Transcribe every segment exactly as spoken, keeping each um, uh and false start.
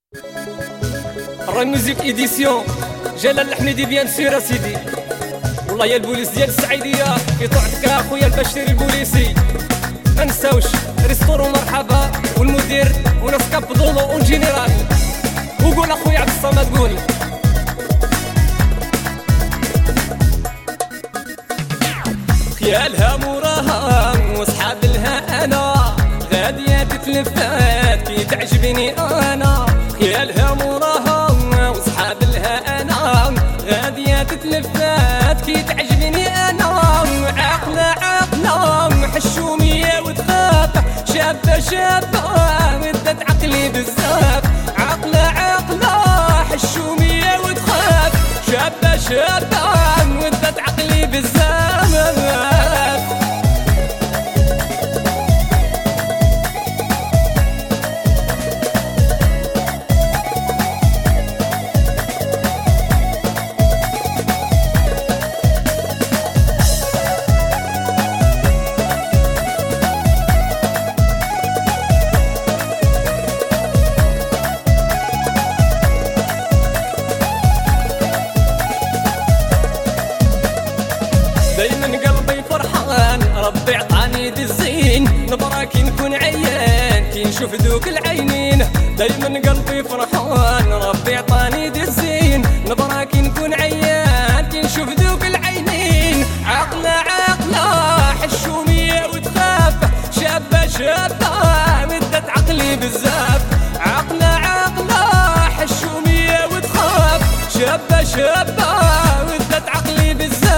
راي ميوزيك ايديسيون جلال الحميدي بيان سير سيدي. والله يا البوليس ديال السعيديه يطوعتك اخويا البشير البوليسي. ما نساوش ريستورون مرحبا والمدير وناس كابدولو والجنرال. وقول اخويا عبد الصمد قول. خيالها موراها وصحاب لها انا غاديه تتلفات كي تعجبني انا. خيالها موراها وصحاب لها انا غاديه تتلفات كي تعجبني انا. عقله عقله حشوميه وتخاف شابه شابه ودت عقلي بزاف. عقله عقله حشوميه وتخاف شابه شابه ودت عقلي بزاف. دايما قلبي فرحان ربي عطاني دي الزين. نبراك نكون عيان كي نشوف ذوك العينين. دايما قلبي فرحان ربي عطاني دي الزين. نبراك نكون عيان كي نشوف ذوك العينين. عقله عقله حشوميه وتخاف شابه شابه ودت عقلي بزاف. عقله عقله حشوميه وتخاف شابه شابه ودت عقلي بزاف.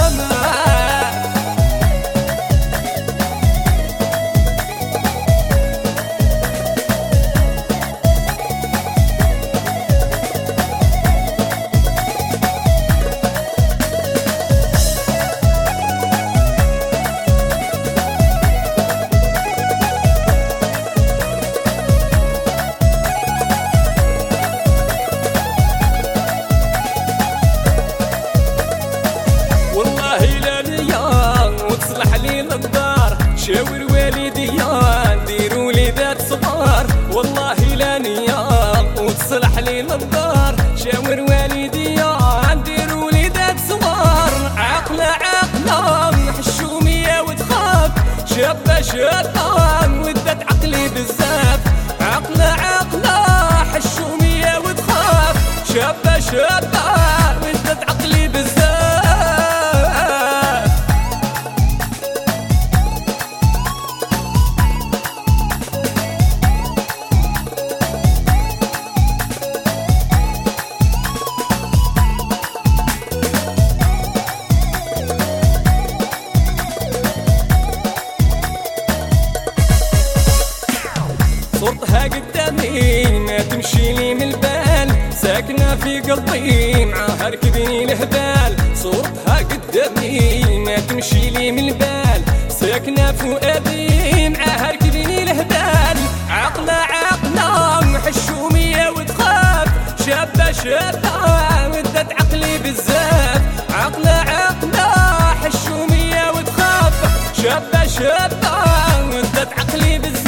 شاور والديا ديروا لي ذات صغار. والله لا نيا وتصلح لي الدار. شاور والديا ديروا لي ذات صغار. عقله عقله حشوميه وتخاف شابه شابه ودت عقلي بزاف. عقله عقله حشوميه وتخاف شابه شابه ودت عقلي بزاف. صورتها قدامي ما تمشي لي من البال. ساكنة في قلبي معاها ركبني الهبال. صورتها قدامي ما تمشي لي من البال. ساكنة فؤادي معاها ركبني الهبال. عقله عقله حشومية وتخاف شابة شابة ودت عقلي بزاف. عقله عقله حشومية وتخاف شابة شابة ودت عقلي بزاف.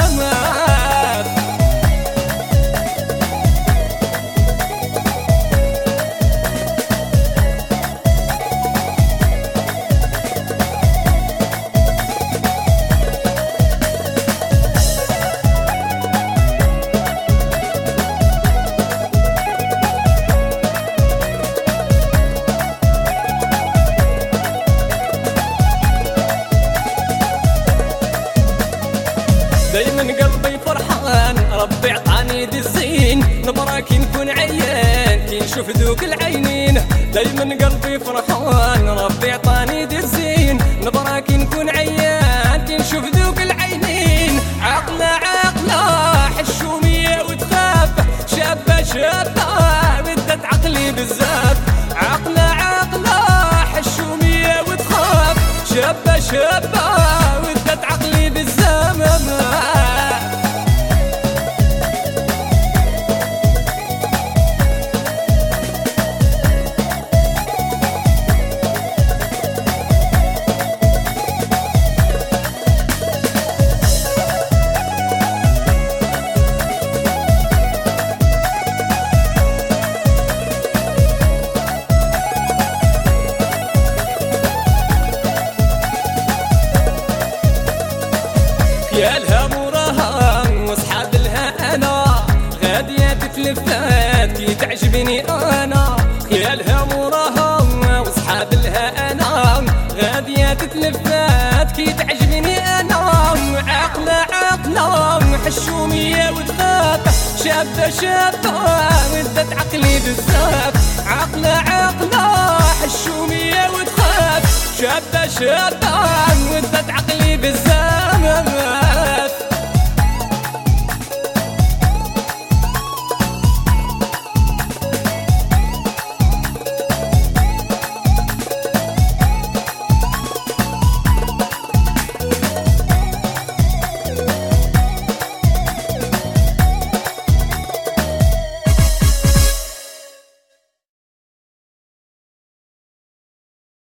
دايما قلبي فرحان ربي عطاني دي الزين. نبراك نكون عيان كي نشوف ذوك العينين. دايما قلبي فرحان ربي عطاني دي الزين. نبراك نكون عيان كي نشوف ذوك العينين. عقله عقله حشوميه وتخاف شابه شابه ودت عقلي بزاف. عقله عقله حشوميه وتخاف شابه شابه ودت عقلي بزاف. غادية تتلفات كي تعجبني انا، خيالها موراها وصحاب لها انا، غادية تتلفات كي تعجبني انا، عقلة عقلة حشومية وتخاف، شابة شابة ودت عقلي بزاف، عقلة عقلة حشومية وتخاف، شابة شابة ودت عقلي بزاف.